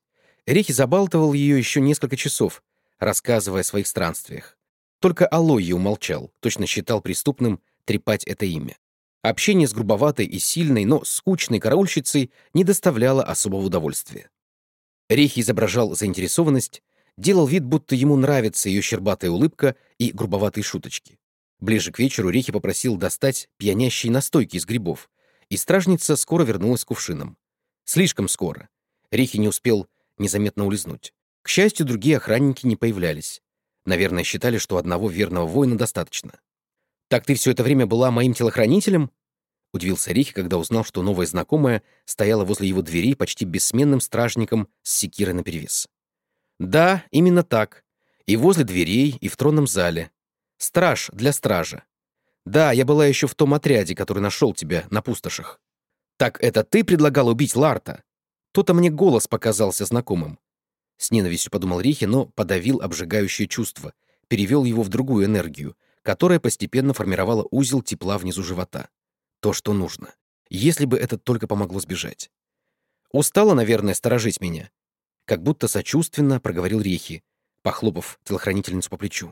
Рихи забалтывал ее еще несколько часов, рассказывая о своих странствиях. Только Алойе умолчал, точно считал преступным трепать это имя. Общение с грубоватой и сильной, но скучной караульщицей не доставляло особого удовольствия. Рихи изображал заинтересованность, делал вид, будто ему нравится ее щербатая улыбка и грубоватые шуточки. Ближе к вечеру Рихи попросил достать пьянящие настойки из грибов, и стражница скоро вернулась с кувшином. Слишком скоро. Рихи не успел незаметно улизнуть. К счастью, другие охранники не появлялись. Наверное, считали, что одного верного воина достаточно. «Так ты все это время была моим телохранителем?» — удивился Рихи, когда узнал, что новая знакомая стояла возле его дверей почти бессменным стражником с секирой наперевес. «Да, именно так. И возле дверей, и в тронном зале. Страж для стража. Да, я была еще в том отряде, который нашел тебя на пустошах». «Так это ты предлагал убить Ларта?» То-то мне голос показался знакомым. С ненавистью подумал Рихи, но подавил обжигающее чувство, перевел его в другую энергию, которая постепенно формировала узел тепла внизу живота. То, что нужно. Если бы это только помогло сбежать. «Устала, наверное, сторожить меня?» Как будто сочувственно проговорил Рихи, похлопав телохранительницу по плечу.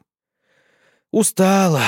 «Устала.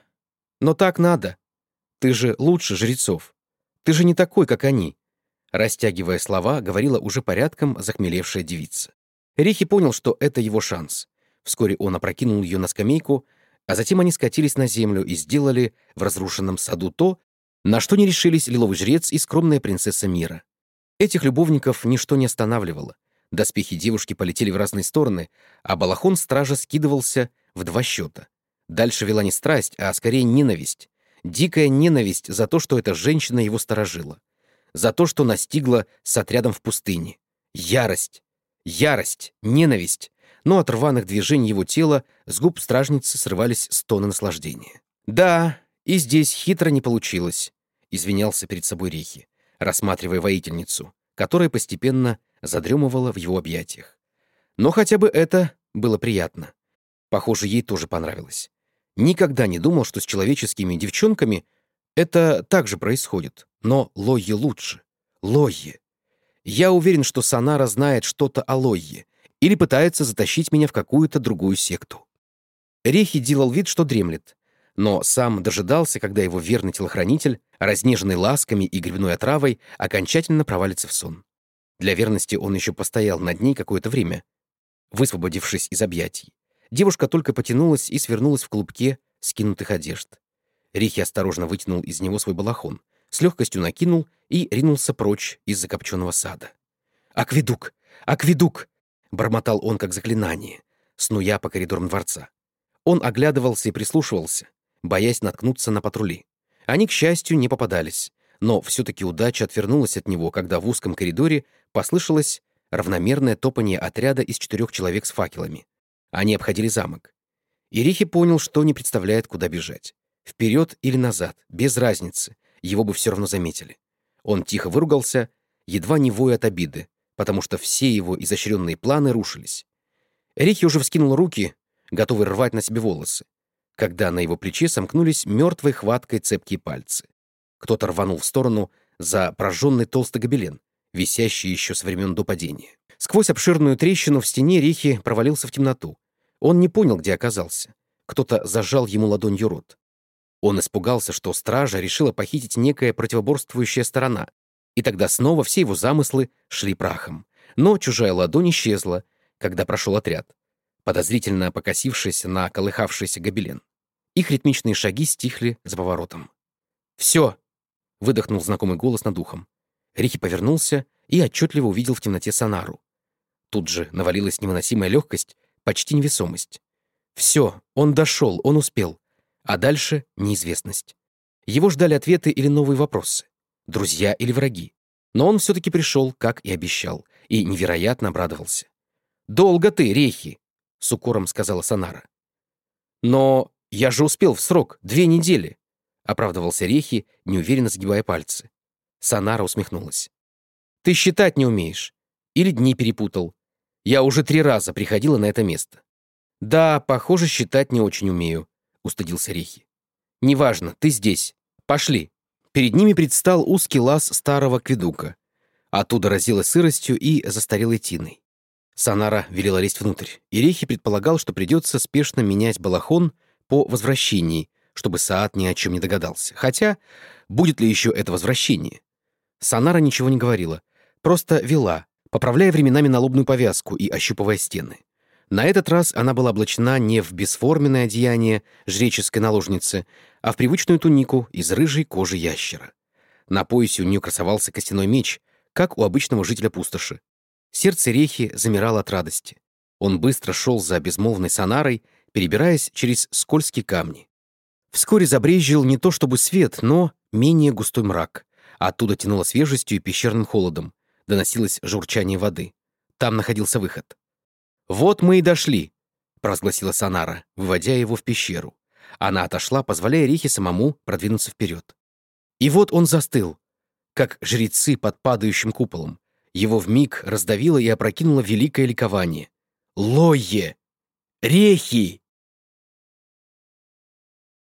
Но так надо. Ты же лучше жрецов. Ты же не такой, как они». Растягивая слова, говорила уже порядком захмелевшая девица. Рихи понял, что это его шанс. Вскоре он опрокинул ее на скамейку, а затем они скатились на землю и сделали в разрушенном саду то, на что не решились лиловый жрец и скромная принцесса мира. Этих любовников ничто не останавливало. Доспехи девушки полетели в разные стороны, а балахон стража скидывался в 2 счета. Дальше вела не страсть, а скорее ненависть. Дикая ненависть за то, что эта женщина его сторожила. За то, что настигла с отрядом в пустыне. Ярость. Ярость, ненависть. Но от рваных движений его тела с губ стражницы срывались стоны наслаждения. «Да, и здесь хитро не получилось», — извинялся перед собой Рихи, рассматривая воительницу, которая постепенно задремывала в его объятиях. Но хотя бы это было приятно. Похоже, ей тоже понравилось. Никогда не думал, что с человеческими девчонками это так же происходит. Но Лойе лучше. Лойе. Я уверен, что Санара знает что-то о Лойе или пытается затащить меня в какую-то другую секту. Рихи делал вид, что дремлет, но сам дожидался, когда его верный телохранитель, разнеженный ласками и грибной отравой, окончательно провалится в сон. Для верности он еще постоял над ней какое-то время, высвободившись из объятий. Девушка только потянулась и свернулась в клубке скинутых одежд. Рихи осторожно вытянул из него свой балахон, с легкостью накинул и ринулся прочь из закопченного сада. «Акведук! Акведук!» — бормотал он как заклинание, снуя по коридорам дворца. Он оглядывался и прислушивался, боясь наткнуться на патрули. Они, к счастью, не попадались, но все-таки удача отвернулась от него, когда в узком коридоре послышалось равномерное топанье отряда из 4 человек с факелами. Они обходили замок. И Рихи понял, что не представляет, куда бежать. Вперед или назад, без разницы, его бы все равно заметили. Он тихо выругался, едва не воя от обиды, потому что все его изощренные планы рушились. Рихи уже вскинул руки, готовый рвать на себе волосы, когда на его плече сомкнулись мертвой хваткой цепкие пальцы. Кто-то рванул в сторону за прожженный толстый гобелен, висящий еще со времен до падения. Сквозь обширную трещину в стене Рихи провалился в темноту. Он не понял, где оказался. Кто-то зажал ему ладонью рот. Он испугался, что стража решила похитить некая противоборствующая сторона, и тогда снова все его замыслы шли прахом. Но чужая ладонь исчезла, когда прошел отряд, подозрительно покосившийся на колыхавшийся гобелен. Их ритмичные шаги стихли за поворотом. «Все!» — выдохнул знакомый голос над ухом. Рихи повернулся и отчетливо увидел в темноте Санару. Тут же навалилась невыносимая легкость, почти невесомость. Все, он дошел, он успел. А дальше — неизвестность. Его ждали ответы или новые вопросы. Друзья или враги. Но он все-таки пришел, как и обещал, и невероятно обрадовался. «Долго ты, Рейхи!» — с укором сказала Санара. «Но я же успел в срок, 2 недели!» — оправдывался Рейхи, неуверенно сгибая пальцы. Санара усмехнулась. «Ты считать не умеешь. Или дни перепутал. Я уже 3 раза приходила на это место». «Да, похоже, считать не очень умею», — устыдился Рихи. «Неважно, ты здесь. Пошли». Перед ними предстал узкий лаз старого акведука. Оттуда разило сыростью и застарелой тиной. Санара велела лезть внутрь, и Рехи предполагал, что придется спешно менять балахон по возвращении, чтобы Саат ни о чем не догадался. Хотя, будет ли еще это возвращение? Санара ничего не говорила, просто вела, поправляя временами налобную повязку и ощупывая стены. На этот раз она была облачена не в бесформенное одеяние жреческой наложницы, а в привычную тунику из рыжей кожи ящера. На поясе у нее красовался костяной меч, как у обычного жителя пустоши. Сердце Рехи замирало от радости. Он быстро шел за безмолвной Санарой, перебираясь через скользкие камни. Вскоре забрезжил не то чтобы свет, но менее густой мрак. Оттуда тянуло свежестью и пещерным холодом. Доносилось журчание воды. Там находился выход. «Вот мы и дошли», — провозгласила Санара, выводя его в пещеру. Она отошла, позволяя Рехе самому продвинуться вперед. И вот он застыл, как жрецы под падающим куполом. Его вмиг раздавило и опрокинуло великое ликование. «Лойе! Рехи!»